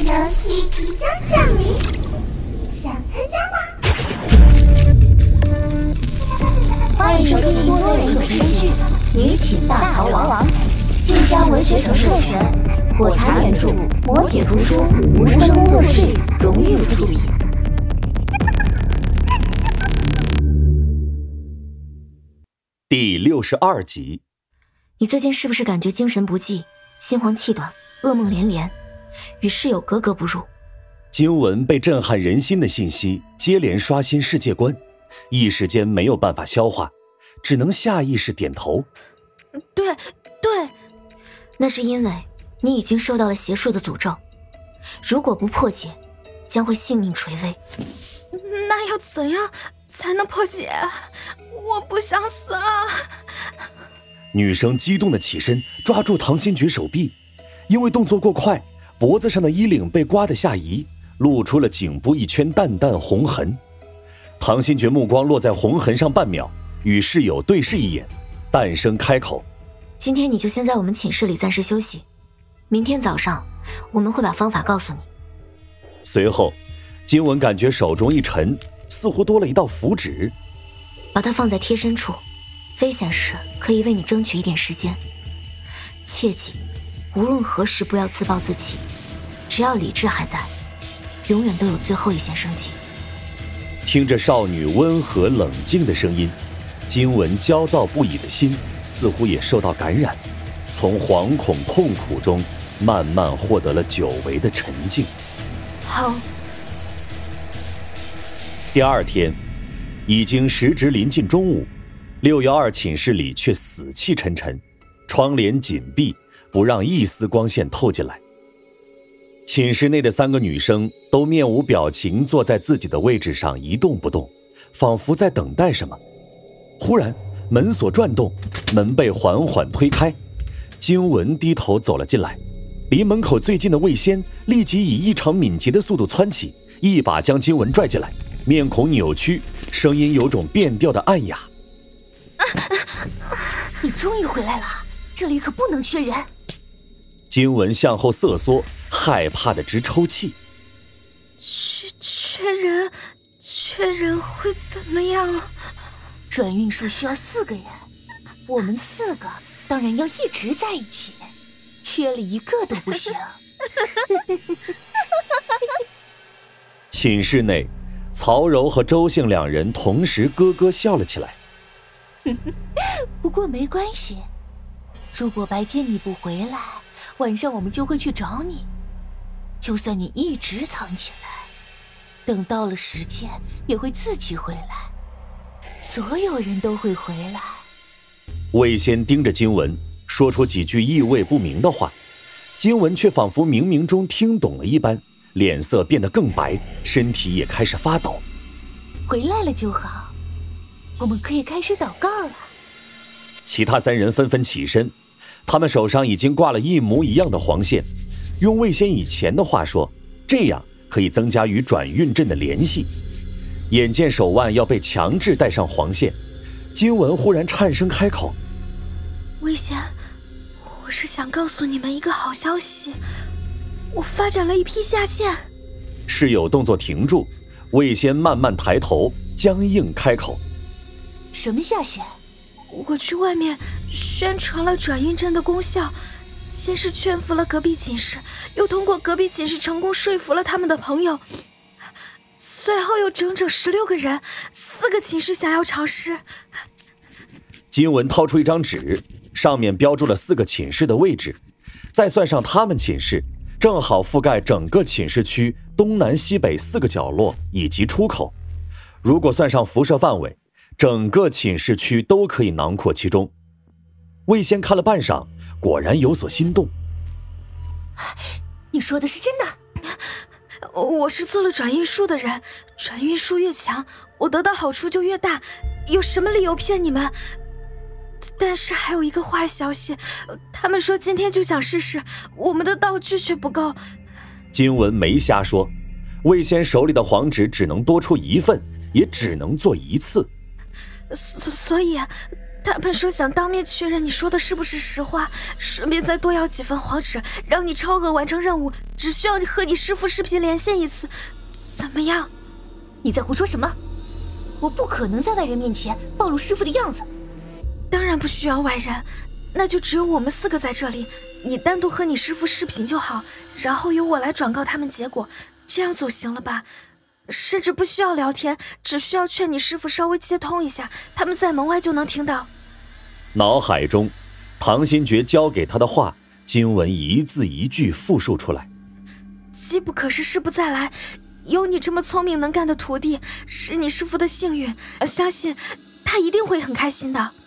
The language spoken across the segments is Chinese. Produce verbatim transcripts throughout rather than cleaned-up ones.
游戏即将降临，想参加吗？ 欢迎收听多人有声剧《女寝大逃亡》，晋江文学城授权，火柴原著，磨铁图书，无声工作室荣誉出品。 第六十二集。 你最近是不是感觉精神不济，心慌气短，噩梦连连，与室友格格不入？ 经文被震撼人心的信息接连刷新世界观，一时间没有办法消化，只能下意识点头。 对对，那是因为你已经受到了邪术的诅咒，如果不破解，将会性命垂危。 那要怎样才能破解？我不想死啊！ 女生激动地起身，抓住唐新觉手臂，因为动作过快，脖子上的衣领被刮得下移，露出了颈部一圈淡淡红痕。唐新觉目光落在红痕上半秒，与室友对视一眼，淡声开口： 今天你就先在我们寝室里暂时休息，明天早上我们会把方法告诉你。 随后金文感觉手中一沉，似乎多了一道符纸， 把它放在贴身处，危险时可以为你争取一点时间。切记无论何时不要自暴自弃，只要理智还在，永远都有最后一线生机。 听着少女温和冷静的声音，金文焦躁不已的心似乎也受到感染，从惶恐痛苦中慢慢获得了久违的沉静。 好。 第二天已经时值临近中午，六一二寝室里却死气沉沉，窗帘紧闭，不让一丝光线透进来。寝室内的三个女生都面无表情坐在自己的位置上一动不动，仿佛在等待什么。忽然门锁转动，门被缓缓推开，金文低头走了进来，离门口最近的魏仙立即以异常敏捷的速度窜起，一把将金文拽进来，面孔扭曲，声音有种变调的暗哑。 你终于回来了，这里可不能缺人。 金文向后瑟缩，害怕的直抽泣。 缺缺人，缺人会怎么样啊？ 转运术需要四个人，我们四个当然要一直在一起，缺了一个都不行。 寝室内，曹柔和周姓两人同时咯咯笑了起来。 不过没关系，如果白天你不回来，晚上我们就会去找你。就算你一直藏起来，等到了时间也会自己回来，所有人都会回来。 魏仙盯着金文，说出几句意味不明的话，金文却仿佛冥冥中听懂了一般，脸色变得更白，身体也开始发抖。 回来了就好，我们可以开始祷告了。 其他三人纷纷起身，他们手上已经挂了一模一样的黄线，用魏仙以前的话说，这样可以增加与转运阵的联系。眼见手腕要被强制带上黄线，金文忽然颤声开口： 魏仙，我是想告诉你们一个好消息，我发展了一批下线。 室友动作停住，魏仙慢慢抬头，僵硬开口： 什么下线？ 我去外面宣传了转运阵的功效，先是劝服了隔壁寝室，又通过隔壁寝室成功说服了他们的朋友，最后有整整十六个人，四个寝室想要尝试。 金文掏出一张纸，上面标注了四个寝室的位置，再算上他们寝室，正好覆盖整个寝室区东南西北四个角落以及出口。如果算上辐射范围，整个寝室区都可以囊括其中。魏仙看了半晌，果然有所心动。 你说的是真的？ 我是做了转运术的人，转运术越强，我得到好处就越大，有什么理由骗你们？但是还有一个坏消息，他们说今天就想试试，我们的道具却不够。 金文没瞎说，魏仙手里的黄纸只能多出一份，也只能做一次。 所所以他们说想当面确认你说的是不是实话，顺便再多要几份黄纸，让你超额完成任务，只需要你和你师父视频连线一次，怎么样？ 你在胡说什么？我不可能在外人面前暴露师父的样子。 当然不需要外人，那就只有我们四个在这里，你单独和你师父视频就好，然后由我来转告他们结果，这样总行了吧？甚至不需要聊天，只需要劝你师父稍微接通一下，他们在门外就能听到。 脑海中，唐新觉教给他的话，经文一字一句复述出来。 机不可失，失不再来，有你这么聪明能干的徒弟，是你师父的幸运，相信他一定会很开心的。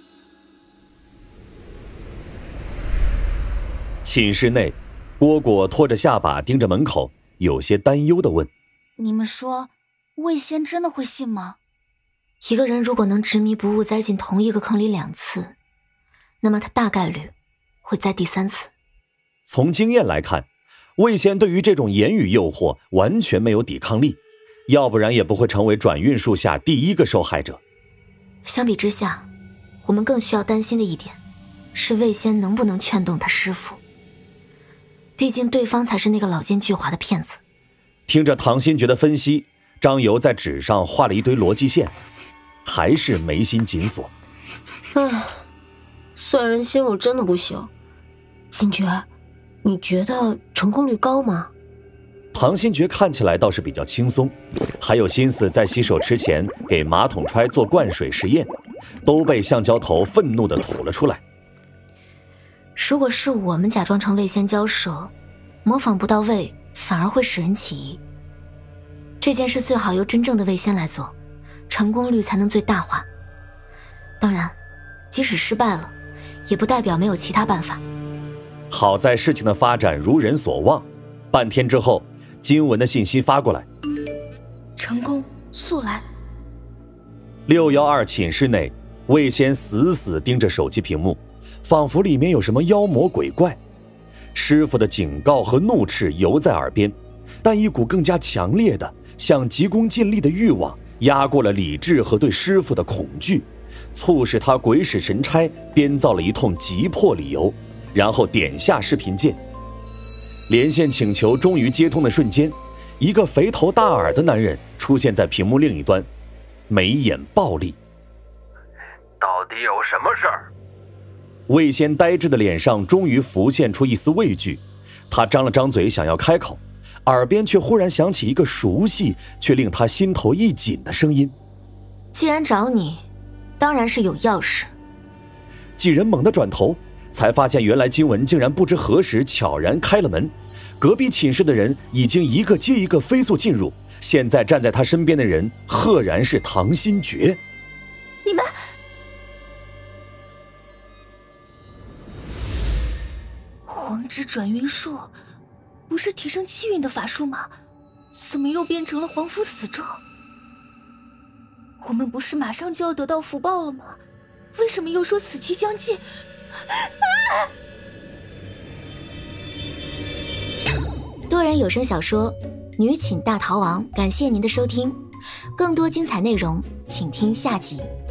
寝室内，蝈蝈拖着下巴盯着门口，有些担忧地问： 你们说魏仙真的会信吗？ 一个人如果能执迷不悟栽进同一个坑里两次，那么他大概率会栽第三次。 从经验来看，魏仙对于这种言语诱惑完全没有抵抗力，要不然也不会成为转运术下第一个受害者。 相比之下，我们更需要担心的一点是魏仙能不能劝动他师父，毕竟对方才是那个老奸巨猾的骗子。 听着唐新觉的分析，张游在纸上画了一堆逻辑线，还是眉心紧锁。 唉，算人心我真的不行。新觉，你觉得成功率高吗？ 唐新觉看起来倒是比较轻松，还有心思在洗手池前给马桶揣做灌水实验，都被橡胶头愤怒地吐了出来。 如果是我们假装成魏仙交涉，模仿不到位，反而会使人起疑。这件事最好由真正的魏仙来做，成功率才能最大化。当然，即使失败了，也不代表没有其他办法。 好在事情的发展如人所望，半天之后，金文的信息发过来： 成功，速来。 六一二寝室内，魏仙死死盯着手机屏幕，仿佛里面有什么妖魔鬼怪。师父的警告和怒斥犹在耳边，但一股更加强烈的想急功近利的欲望压过了理智和对师父的恐惧，促使他鬼使神差编造了一通急迫理由，然后点下视频键。连线请求终于接通的瞬间，一个肥头大耳的男人出现在屏幕另一端，眉眼暴戾。 到底有什么事儿？ 魏仙呆滞的脸上终于浮现出一丝畏惧，他张了张嘴想要开口，耳边却忽然响起一个熟悉却令他心头一紧的声音： 既然找你，当然是有要事。 几人猛地转头，才发现原来金文竟然不知何时悄然开了门，隔壁寝室的人已经一个接一个飞速进入，现在站在他身边的人赫然是唐新觉。 你们黄纸转运术不是提升气运的法术吗？怎么又变成了黄符死咒？我们不是马上就要得到福报了吗？为什么又说死期将近？啊！ 多人有声小说《女寝大逃亡》，感谢您的收听，更多精彩内容请听下集。